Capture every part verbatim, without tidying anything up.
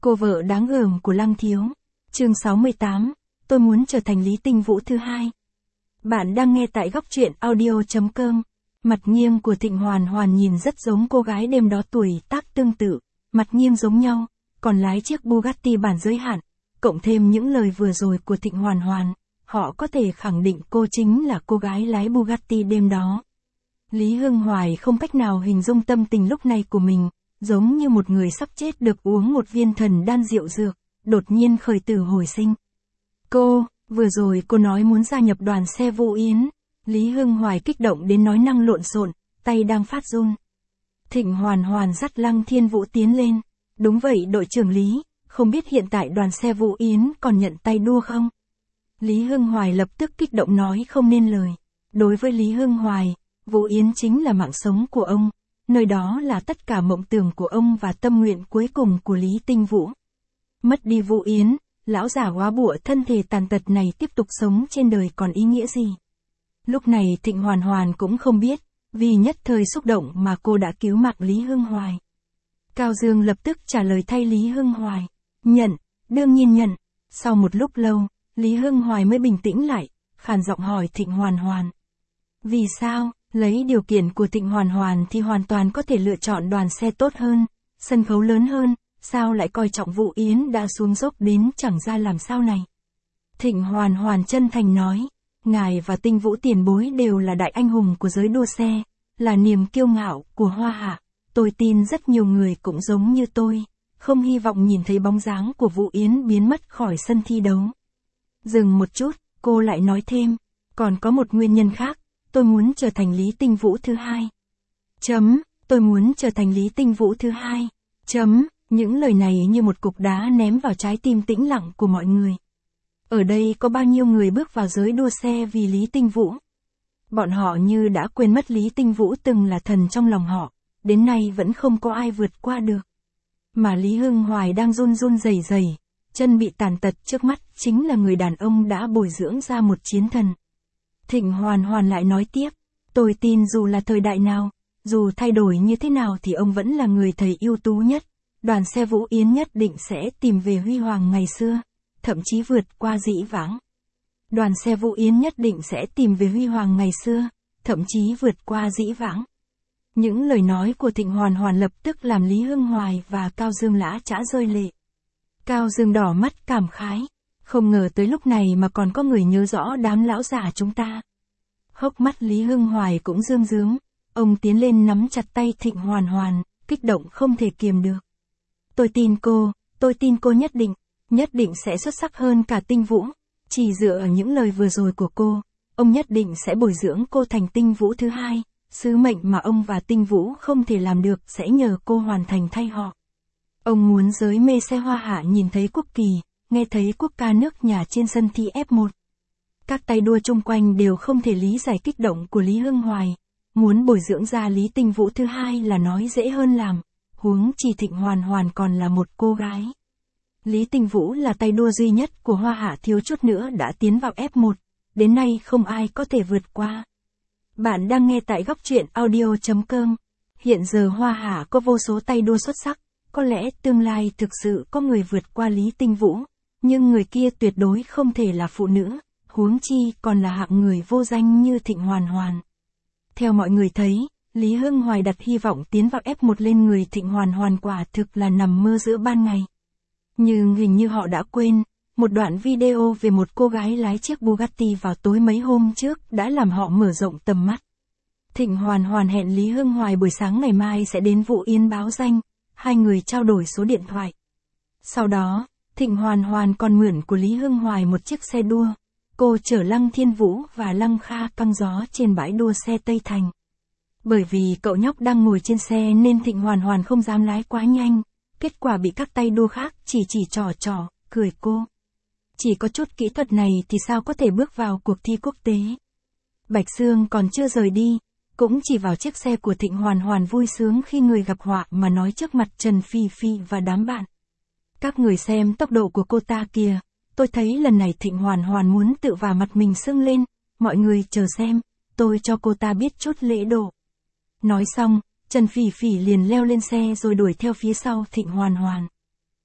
Cô vợ đáng gờm của Lăng Thiếu. Chương sáu mươi tám, tôi muốn trở thành Lý Tinh Vũ thứ hai. Bạn đang nghe tại góc truyện audio chấm com. Mặt nghiêng của Thịnh Hoàn Hoàn nhìn rất giống cô gái đêm đó, tuổi tác tương tự, mặt nghiêng giống nhau, còn lái chiếc Bugatti bản giới hạn, cộng thêm những lời vừa rồi của Thịnh Hoàn Hoàn, họ có thể khẳng định cô chính là cô gái lái Bugatti đêm đó. Lý Hưng Hoài không cách nào hình dung tâm tình lúc này của mình, giống như một người sắp chết được uống một viên thần đan rượu dược, đột nhiên khởi tử hồi sinh. Cô, vừa rồi cô nói muốn gia nhập đoàn xe Vũ Yến. Lý Hưng Hoài kích động đến nói năng lộn xộn, tay đang phát run. Thịnh Hoàn Hoàn dắt Lăng Thiên Vũ tiến lên. Đúng vậy đội trưởng Lý, không biết hiện tại đoàn xe Vũ Yến còn nhận tay đua không? Lý Hưng Hoài lập tức kích động nói không nên lời. Đối với Lý Hưng Hoài, Vũ Yến chính là mạng sống của ông, nơi đó là tất cả mộng tưởng của ông và tâm nguyện cuối cùng của Lý Tinh Vũ. Mất đi Vũ Yến, lão già góa bụa thân thể tàn tật này tiếp tục sống trên đời còn ý nghĩa gì? Lúc này Thịnh Hoàn Hoàn cũng không biết, vì nhất thời xúc động mà cô đã cứu mạng Lý Hưng Hoài. Cao Dương lập tức trả lời thay Lý Hưng Hoài. Nhận, đương nhiên nhận. Sau một lúc lâu, Lý Hưng Hoài mới bình tĩnh lại, khàn giọng hỏi Thịnh Hoàn Hoàn. Vì sao, lấy điều kiện của Thịnh Hoàn Hoàn thì hoàn toàn có thể lựa chọn đoàn xe tốt hơn, sân khấu lớn hơn, sao lại coi trọng Vũ Yến đã xuống dốc đến chẳng ra làm sao này? Thịnh Hoàn Hoàn chân thành nói. Ngài và Tinh Vũ tiền bối đều là đại anh hùng của giới đua xe, là niềm kiêu ngạo của Hoa Hạ. Tôi tin rất nhiều người cũng giống như tôi, không hy vọng nhìn thấy bóng dáng của Vũ Yến biến mất khỏi sân thi đấu. Dừng một chút, cô lại nói thêm, còn có một nguyên nhân khác, tôi muốn trở thành Lý Tinh Vũ thứ hai. Chấm, tôi muốn trở thành Lý Tinh Vũ thứ hai. Chấm, những lời này như một cục đá ném vào trái tim tĩnh lặng của mọi người. Ở đây có bao nhiêu người bước vào giới đua xe vì Lý Tinh Vũ? Bọn họ như đã quên mất Lý Tinh Vũ từng là thần trong lòng họ, đến nay vẫn không có ai vượt qua được. Mà Lý Hưng Hoài đang run run rẩy rẩy, chân bị tàn tật trước mắt chính là người đàn ông đã bồi dưỡng ra một chiến thần. Thịnh Hoàn Hoàn lại nói tiếp, tôi tin dù là thời đại nào, dù thay đổi như thế nào thì ông vẫn là người thầy ưu tú nhất, đoàn xe Vũ Yến nhất định sẽ tìm về huy hoàng ngày xưa. Thậm chí vượt qua dĩ vãng. Đoàn xe Vũ Yến nhất định sẽ tìm về huy hoàng ngày xưa, thậm chí vượt qua dĩ vãng. Những lời nói của Thịnh Hoàn Hoàn lập tức làm Lý Hưng Hoài và Cao Dương lã chã rơi lệ. Cao Dương đỏ mắt cảm khái, không ngờ tới lúc này mà còn có người nhớ rõ đám lão già chúng ta. Hốc mắt Lý Hưng Hoài cũng rơm rớm, ông tiến lên nắm chặt tay Thịnh Hoàn Hoàn, kích động không thể kiềm được. Tôi tin cô, tôi tin cô nhất định. Nhất định sẽ xuất sắc hơn cả Tinh Vũ. Chỉ dựa ở những lời vừa rồi của cô, ông nhất định sẽ bồi dưỡng cô thành Tinh Vũ thứ hai. Sứ mệnh mà ông và Tinh Vũ không thể làm được sẽ nhờ cô hoàn thành thay họ. Ông muốn giới mê xe Hoa Hạ nhìn thấy quốc kỳ, nghe thấy quốc ca nước nhà trên sân thi ép một. Các tay đua chung quanh đều không thể lý giải kích động của Lý Hưng Hoài. Muốn bồi dưỡng ra Lý Tinh Vũ thứ hai là nói dễ hơn làm. Huống chi Thịnh Hoàn Hoàn còn là một cô gái. Lý Tinh Vũ là tay đua duy nhất của Hoa Hạ, thiếu chút nữa đã tiến vào ép một, đến nay không ai có thể vượt qua. Bạn đang nghe tại góc truyện audio chấm com. Hiện giờ Hoa Hạ có vô số tay đua xuất sắc, có lẽ tương lai thực sự có người vượt qua Lý Tinh Vũ, nhưng người kia tuyệt đối không thể là phụ nữ, huống chi còn là hạng người vô danh như Thịnh Hoàn Hoàn. Theo mọi người thấy, Lý Hưng Hoài đặt hy vọng tiến vào ép một lên người Thịnh Hoàn Hoàn quả thực là nằm mơ giữa ban ngày. Nhưng hình như họ đã quên, một đoạn video về một cô gái lái chiếc Bugatti vào tối mấy hôm trước đã làm họ mở rộng tầm mắt. Thịnh Hoàn Hoàn hẹn Lý Hưng Hoài buổi sáng ngày mai sẽ đến Vũ Yến báo danh, hai người trao đổi số điện thoại. Sau đó, Thịnh Hoàn Hoàn còn mượn của Lý Hưng Hoài một chiếc xe đua, cô chở Lăng Thiên Vũ và Lăng Kha căng gió trên bãi đua xe Tây Thành. Bởi vì cậu nhóc đang ngồi trên xe nên Thịnh Hoàn Hoàn không dám lái quá nhanh. Kết quả bị các tay đua khác chỉ chỉ trò trò, cười cô. Chỉ có chút kỹ thuật này thì sao có thể bước vào cuộc thi quốc tế. Bạch Sương còn chưa rời đi, cũng chỉ vào chiếc xe của Thịnh Hoàn Hoàn vui sướng khi người gặp họa mà nói trước mặt Trần Phi Phi và đám bạn. Các người xem tốc độ của cô ta kìa, tôi thấy lần này Thịnh Hoàn Hoàn muốn tự vả mặt mình sưng lên, mọi người chờ xem, tôi cho cô ta biết chút lễ độ. Nói xong, Trần Phỉ Phỉ liền leo lên xe rồi đuổi theo phía sau Thịnh Hoàn Hoàn.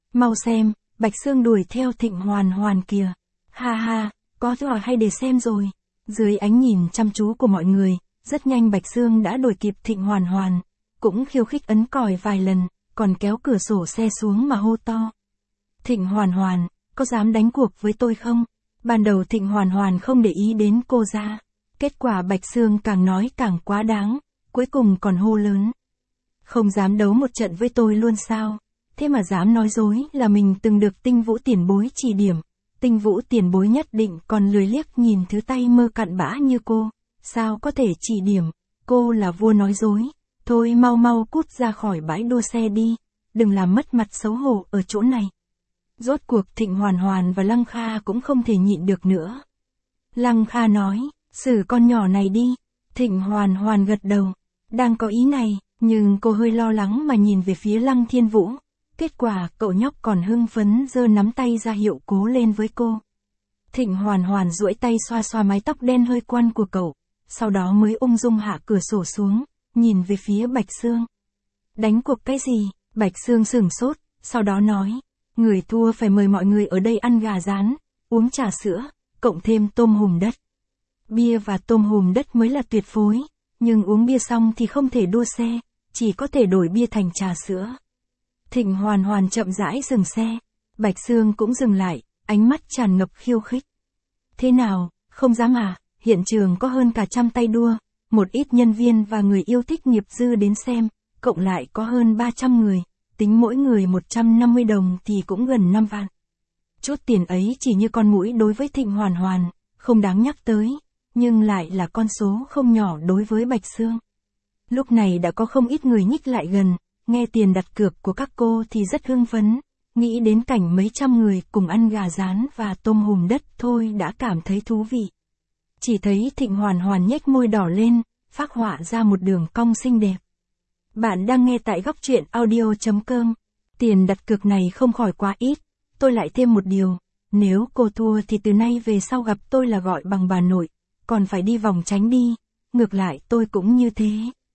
Mau xem, Bạch Sương đuổi theo Thịnh Hoàn Hoàn kìa. Ha ha, có trò hay để xem rồi. Dưới ánh nhìn chăm chú của mọi người, rất nhanh Bạch Sương đã đuổi kịp Thịnh Hoàn Hoàn, cũng khiêu khích ấn còi vài lần, còn kéo cửa sổ xe xuống mà hô to. Thịnh Hoàn Hoàn, có dám đánh cuộc với tôi không? Ban đầu Thịnh Hoàn Hoàn không để ý đến cô ra. Kết quả Bạch Sương càng nói càng quá đáng, cuối cùng còn hô lớn. Không dám đấu một trận với tôi luôn sao? Thế mà dám nói dối là mình từng được Tinh Vũ tiền bối chỉ điểm. Tinh Vũ tiền bối nhất định còn lười liếc nhìn thứ tay mơ cặn bã như cô. Sao có thể chỉ điểm? Cô là vua nói dối. Thôi mau mau cút ra khỏi bãi đua xe đi. Đừng làm mất mặt xấu hổ ở chỗ này. Rốt cuộc Thịnh Hoàn Hoàn và Lăng Kha cũng không thể nhịn được nữa. Lăng Kha nói, xử con nhỏ này đi. Thịnh Hoàn Hoàn gật đầu. Đang có ý này, nhưng cô hơi lo lắng mà nhìn về phía Lăng Thiên Vũ. Kết quả cậu nhóc còn hưng phấn giơ nắm tay ra hiệu cố lên với cô. Thịnh Hoàn Hoàn duỗi tay xoa xoa mái tóc đen hơi quăn của cậu, sau đó mới ung dung hạ cửa sổ xuống, nhìn về phía Bạch Sương. Đánh cuộc cái gì? Bạch Sương sửng sốt, sau đó nói, người thua phải mời mọi người ở đây ăn gà rán, uống trà sữa, cộng thêm tôm hùm đất. Bia và tôm hùm đất mới là tuyệt phối, nhưng uống bia xong thì không thể đua xe, chỉ có thể đổi bia thành trà sữa. Thịnh Hoàn Hoàn chậm rãi dừng xe, Bạch Sương cũng dừng lại, ánh mắt tràn ngập khiêu khích. Thế nào, không dám à? Hiện trường có hơn cả trăm tay đua, một ít nhân viên và người yêu thích nghiệp dư đến xem, cộng lại có hơn ba trăm người, tính mỗi người một trăm năm mươi đồng thì cũng gần năm vạn. Chút tiền ấy chỉ như con muỗi đối với Thịnh Hoàn Hoàn, không đáng nhắc tới, nhưng lại là con số không nhỏ đối với Bạch Sương. Lúc này đã có không ít người nhích lại gần, nghe tiền đặt cược của các cô thì rất hưng phấn, nghĩ đến cảnh mấy trăm người cùng ăn gà rán và tôm hùm đất thôi đã cảm thấy thú vị. Chỉ thấy Thịnh Hoàn Hoàn nhếch môi đỏ lên, phác họa ra một đường cong xinh đẹp. Bạn đang nghe tại góc truyện audio chấm com. Tiền đặt cược này không khỏi quá ít, tôi lại thêm một điều, nếu cô thua thì từ nay về sau gặp tôi là gọi bằng bà nội, còn phải đi vòng tránh đi, ngược lại tôi cũng như thế.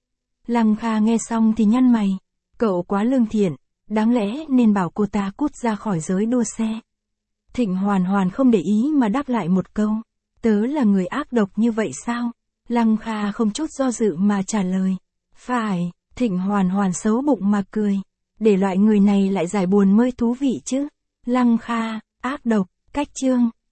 Lăng Kha nghe xong thì nhăn mày, cậu quá lương thiện, đáng lẽ nên bảo cô ta cút ra khỏi giới đua xe. Thịnh Hoàn Hoàn không để ý mà đáp lại một câu, tớ là người ác độc như vậy sao? Lăng Kha không chút do dự mà trả lời, phải. Thịnh Hoàn Hoàn xấu bụng mà cười, để loại người này lại giải buồn mới thú vị chứ. Lăng Kha, ác độc, cách chương.